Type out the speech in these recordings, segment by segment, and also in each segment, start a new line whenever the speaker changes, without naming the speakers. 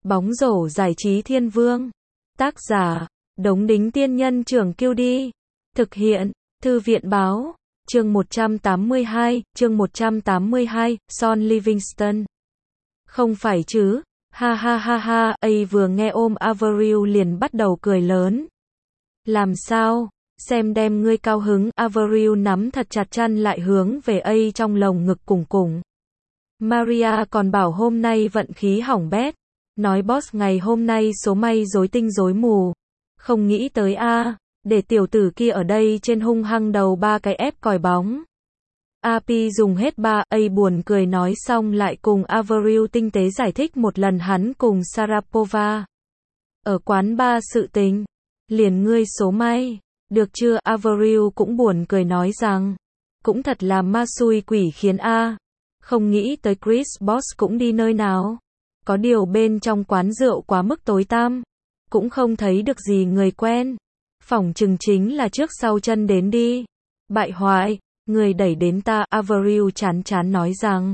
Bóng rổ giải trí thiên vương. Tác giả, Đống Đính Tiên Nhân Trưởng Kiêu Đi. Thực hiện, Thư viện Báo. Chương 182, Son Livingston. Không phải chứ, ha ha ha ha, ấy vừa nghe ôm Avril liền bắt đầu cười lớn. Làm sao, xem đem ngươi cao hứng, Avril nắm thật chặt chăn lại hướng về ấy trong lồng ngực cùng cùng. Maria còn bảo hôm nay vận khí hỏng bét, nói boss ngày hôm nay số may rối tinh rối mù. Không nghĩ tới a, để tiểu tử kia ở đây trên hung hăng đầu ba cái ép còi bóng. AP dùng hết ba, A buồn cười nói xong lại cùng Avril tinh tế giải thích một lần hắn cùng Sharapova ở quán bar sự tình. Liền ngươi số may, được chưa? Avril cũng buồn cười nói rằng, cũng thật là ma xui quỷ khiến a. Không nghĩ tới Chris Bosh cũng đi nơi nào. Có điều bên trong quán rượu quá mức tối tăm, cũng không thấy được gì người quen. Phỏng chừng chính là trước sau chân đến đi. Bại hoại, người đẩy đến ta, Avril chán chán nói rằng.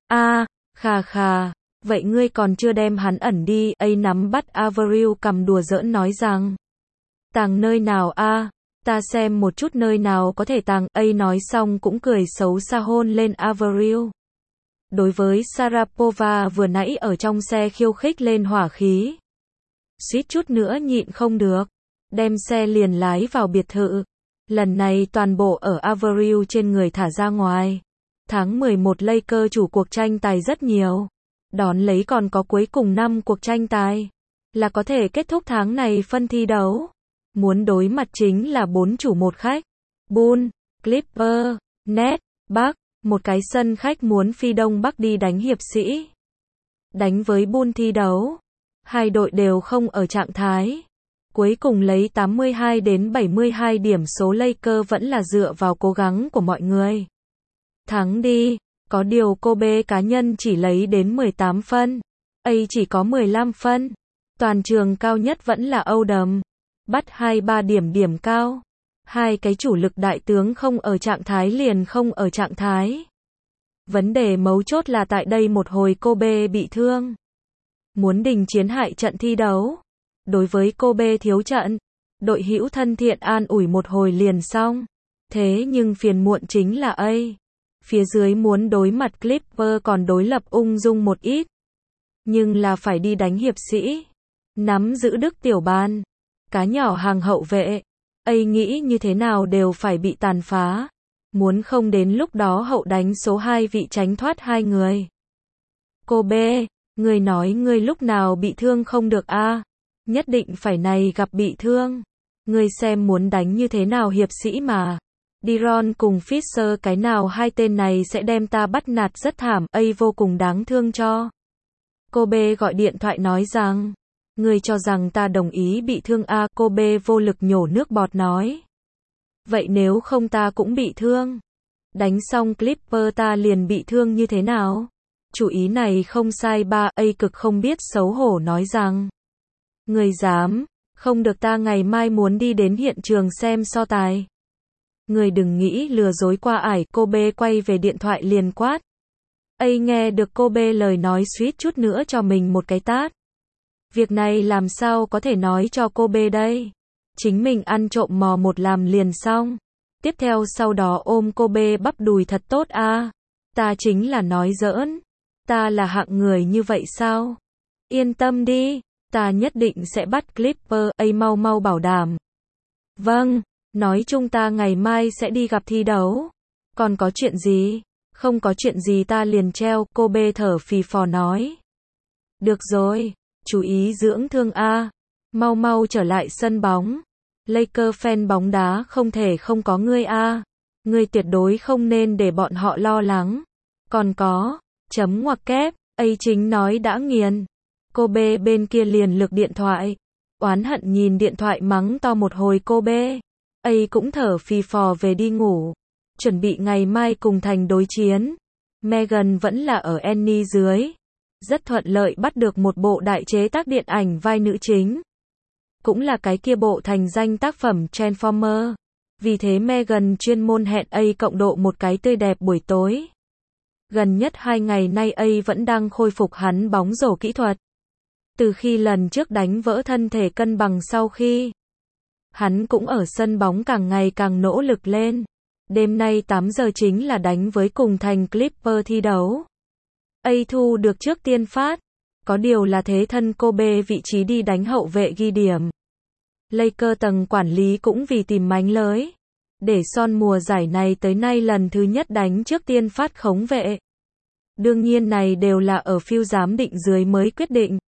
Khà khà, vậy ngươi còn chưa đem hắn ẩn đi, A nắm bắt Avril cầm đùa giỡn nói rằng. Tàng nơi nào a? Ta xem một chút nơi nào có thể tàng, A nói xong cũng cười xấu xa hôn lên Avril. Đối với Sharapova vừa nãy ở trong xe khiêu khích lên hỏa khí. Suýt chút nữa nhịn không được. Đem xe liền lái vào biệt thự. Lần này toàn bộ ở Avril trên người thả ra ngoài. Tháng 11 Lakers chủ cuộc tranh tài rất nhiều. Đón lấy còn có cuối cùng 5 cuộc tranh tài. Là có thể kết thúc tháng này phân thi đấu. Muốn đối mặt chính là 4 chủ 1 khách. Bulls, Clippers, Nets, Bucks. Một cái sân khách muốn phi Đông Bắc đi đánh hiệp sĩ. Đánh với Bulls thi đấu. Hai đội đều không ở trạng thái. Cuối cùng lấy 82 đến 72 điểm số Lakers vẫn là dựa vào cố gắng của mọi người. Thắng đi, có điều Kobe cá nhân chỉ lấy đến 18 phân. A chỉ có 15 phân. Toàn trường cao nhất vẫn là Odom. Bắt 2-3 điểm cao. Hai cái chủ lực đại tướng không ở trạng thái liền không ở trạng thái. Vấn đề mấu chốt là tại đây một hồi Kobe bị thương. Muốn đình chiến hại trận thi đấu. Đối với Kobe thiếu trận, đội hữu thân thiện an ủi một hồi liền xong. Thế nhưng phiền muộn chính là A. Phía dưới muốn đối mặt Clippers còn đối lập ung dung một ít. Nhưng là phải đi đánh hiệp sĩ. Nắm giữ Đức tiểu bàn. Cá nhỏ hàng hậu vệ. A nghĩ như thế nào đều phải bị tàn phá. Muốn không đến lúc đó hậu đánh số 2 vị tránh thoát hai người. Kobe, người nói ngươi lúc nào bị thương không được a? Nhất định phải này gặp bị thương. Ngươi xem muốn đánh như thế nào hiệp sĩ mà. Deron cùng Fisher cái nào hai tên này sẽ đem ta bắt nạt rất thảm, A vô cùng đáng thương cho. Kobe gọi điện thoại nói rằng, ngươi cho rằng ta đồng ý bị thương a? Kobe vô lực nhổ nước bọt nói. Vậy nếu không ta cũng bị thương. Đánh xong Clipper ta liền bị thương như thế nào? Chủ ý này không sai ba, A cực không biết xấu hổ nói rằng. Người dám, không được ta ngày mai muốn đi đến hiện trường xem so tài. Người đừng nghĩ lừa dối qua ải, Kobe quay về điện thoại liền quát. A nghe được Kobe lời nói suýt chút nữa cho mình một cái tát. Việc này làm sao có thể nói cho Kobe đây? Chính mình ăn trộm mò một làm liền xong. Tiếp theo sau đó ôm Kobe bắp đùi thật tốt a. Ta chính là nói giỡn. Ta là hạng người như vậy sao? Yên tâm đi, ta nhất định sẽ bắt Clipper, A mau mau bảo đảm. Vâng, nói chung ta ngày mai sẽ đi gặp thi đấu. Còn có chuyện gì? Không có chuyện gì ta liền treo, Kobe thở phì phò nói. Được rồi, chú ý dưỡng thương a. Mau mau trở lại sân bóng. Lakers fan bóng đá không thể không có ngươi a. Ngươi tuyệt đối không nên để bọn họ lo lắng. Còn có, chấm ngoặc kép, A chính nói đã nghiền. Kobe bên kia liền lược điện thoại. Oán hận nhìn điện thoại mắng to một hồi Kobe. A cũng thở phì phò về đi ngủ. Chuẩn bị ngày mai cùng thành đối chiến. Megan vẫn là ở Annie dưới. Rất thuận lợi bắt được một bộ đại chế tác điện ảnh vai nữ chính. Cũng là cái kia bộ thành danh tác phẩm Transformer. Vì thế Megan chuyên môn hẹn A cộng độ một cái tươi đẹp buổi tối. Gần nhất 2 ngày nay A vẫn đang khôi phục hắn bóng rổ kỹ thuật. Từ khi lần trước đánh vỡ thân thể cân bằng sau khi hắn cũng ở sân bóng càng ngày càng nỗ lực lên. Đêm nay 8 giờ chính là đánh với cùng thành Clipper thi đấu. A thu được trước tiên phát. Có điều là thế thân Kobe vị trí đi đánh hậu vệ ghi điểm. Lakers tầng quản lý cũng vì tìm mánh lới. Để Son mùa giải này tới nay lần thứ nhất đánh trước tiên phát khống vệ. Đương nhiên này đều là ở phiếu giám định dưới mới quyết định.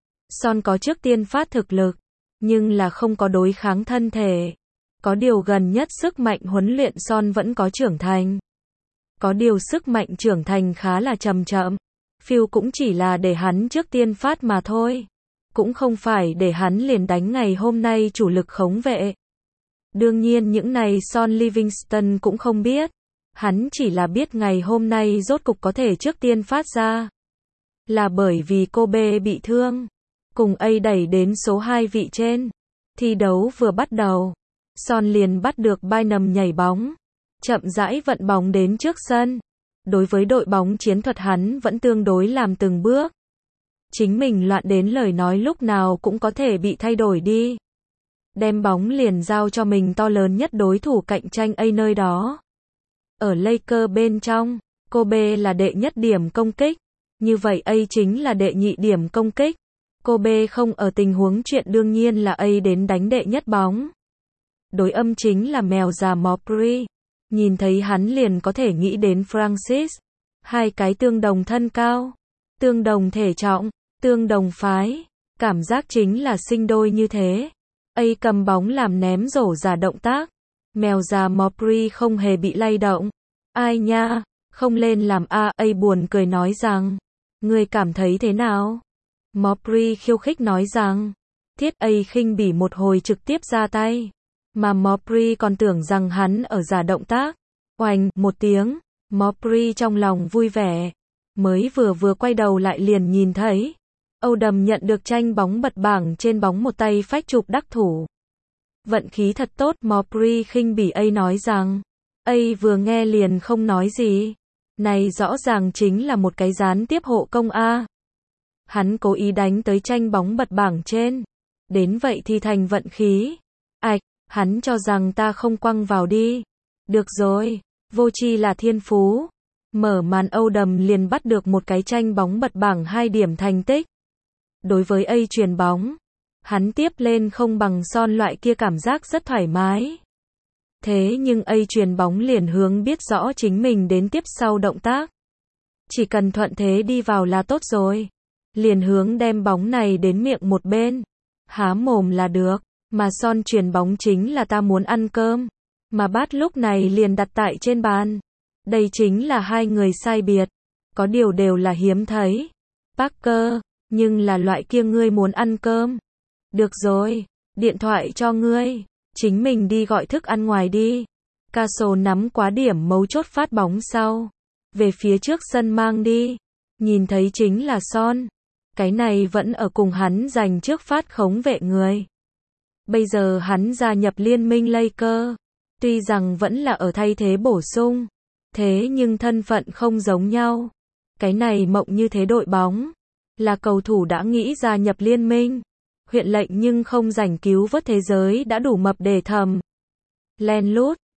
Son có trước tiên phát thực lực, nhưng là không có đối kháng thân thể. Có điều gần nhất sức mạnh huấn luyện Son vẫn có trưởng thành. Có điều sức mạnh trưởng thành khá là chậm chậm. Phiêu cũng chỉ là để hắn trước tiên phát mà thôi. Cũng không phải để hắn liền đánh ngày hôm nay chủ lực khống vệ. Đương nhiên những này Son Livingston cũng không biết. Hắn chỉ là biết ngày hôm nay rốt cục có thể trước tiên phát ra. Là bởi vì Kobe bị thương. Cùng A đẩy đến số 2 vị trên. Thi đấu vừa bắt đầu. Son liền bắt được Bynum nhảy bóng. Chậm rãi vận bóng đến trước sân. Đối với đội bóng chiến thuật hắn vẫn tương đối làm từng bước. Chính mình loạn đến lời nói lúc nào cũng có thể bị thay đổi đi. Đem bóng liền giao cho mình to lớn nhất đối thủ cạnh tranh A nơi đó. Ở Lakers bên trong, Kobe là đệ nhất điểm công kích. Như vậy A chính là đệ nhị điểm công kích. Kobe không ở tình huống chuyện đương nhiên là A đến đánh đệ nhất bóng. Đối âm chính là mèo già Mobley. Nhìn thấy hắn liền có thể nghĩ đến Francis. Hai cái tương đồng thân cao, tương đồng thể trọng, tương đồng phái. Cảm giác chính là sinh đôi như thế. A cầm bóng làm ném rổ giả động tác. Mèo già Mobley không hề bị lay động. Ai nha, không lên làm A buồn cười nói rằng. Ngươi cảm thấy thế nào? Mobley khiêu khích nói rằng. Thiết A khinh bỉ một hồi trực tiếp ra tay. Mà Mobley còn tưởng rằng hắn ở giả động tác. Oành, một tiếng. Mobley trong lòng vui vẻ. Mới vừa quay đầu lại liền nhìn thấy. Odom nhận được tranh bóng bật bảng trên bóng một tay phách chụp đắc thủ. Vận khí thật tốt, Mobley khinh bỉ A nói rằng. A vừa nghe liền không nói gì. Này rõ ràng chính là một cái gián tiếp hộ công A. Hắn cố ý đánh tới tranh bóng bật bảng trên. Đến vậy thì thành vận khí. Ảch, hắn cho rằng ta không quăng vào đi. Được rồi, vô tri là thiên phú. Mở màn Odom liền bắt được một cái tranh bóng bật bảng 2 điểm thành tích. Đối với A chuyền bóng, hắn tiếp lên không bằng Son loại kia cảm giác rất thoải mái. Thế nhưng A chuyền bóng liền hướng biết rõ chính mình đến tiếp sau động tác. Chỉ cần thuận thế đi vào là tốt rồi. Liền hướng đem bóng này đến miệng một bên. Há mồm là được. Mà Son chuyền bóng chính là ta muốn ăn cơm. Mà bát lúc này liền đặt tại trên bàn. Đây chính là hai người sai biệt. Có điều đều là hiếm thấy. Parker, nhưng là loại kia ngươi muốn ăn cơm. Được rồi, điện thoại cho ngươi. Chính mình đi gọi thức ăn ngoài đi. Castle nắm quá điểm mấu chốt phát bóng sau. Về phía trước sân mang đi. Nhìn thấy chính là Son. Cái này vẫn ở cùng hắn giành trước phát khống vệ người. Bây giờ hắn gia nhập liên minh Lakers. Tuy rằng vẫn là ở thay thế bổ sung. Thế nhưng thân phận không giống nhau. Cái này mộng như thế đội bóng. Là cầu thủ đã nghĩ gia nhập liên minh. Huyện lệnh nhưng không giành cứu vớt thế giới đã đủ mập để thầm. Len lút.